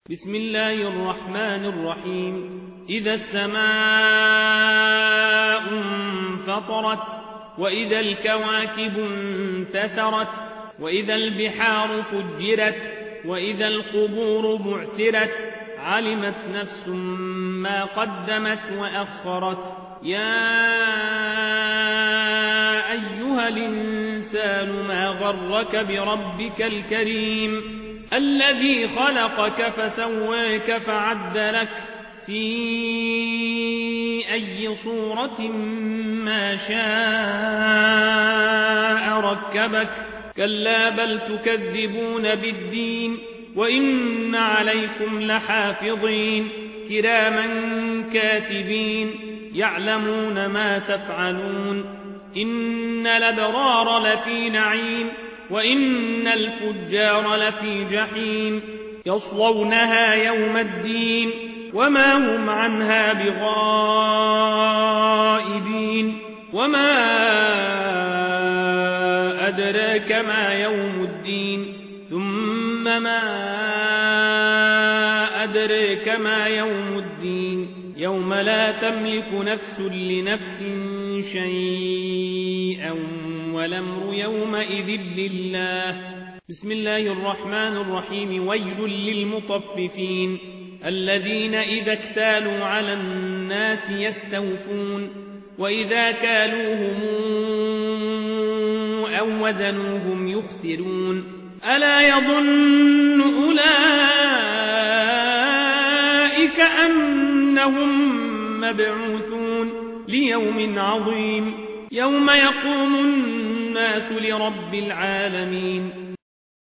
بسم الله الرحمن الرحيم. إذا السماء انفطرت وإذا الكواكب انتثرت وإذا البحار فجرت وإذا القبور بعثرت علمت نفس ما قدمت وأخرت. يا أيها الإنسان ما غرك بربك الكريم الذي خلقك فسواك فعدلك في أي صورة ما شاء ركبك. كلا بل تكذبون بالدين وإن عليكم لحافظين كراما كاتبين يعلمون ما تفعلون. إن الأبرار لفي نعيم وإن الفجار لفي جحيم يصلونها يوم الدين وما هم عنها بغائبين. وما أدراك ما يوم الدين ثم ما أدراك ما يوم الدين يوم لا تملك نفس لنفس شيئا والأمر يومئذ لله. بسم الله الرحمن الرحيم. ويل للمطففين الذين إذا اكتالوا على الناس يستوفون وإذا كالوهم أو وزنوهم يخسرون. ألا يظن أولئك أنهم مبعوثون ليوم عظيم يوم يقوم الناس لرب العالمين.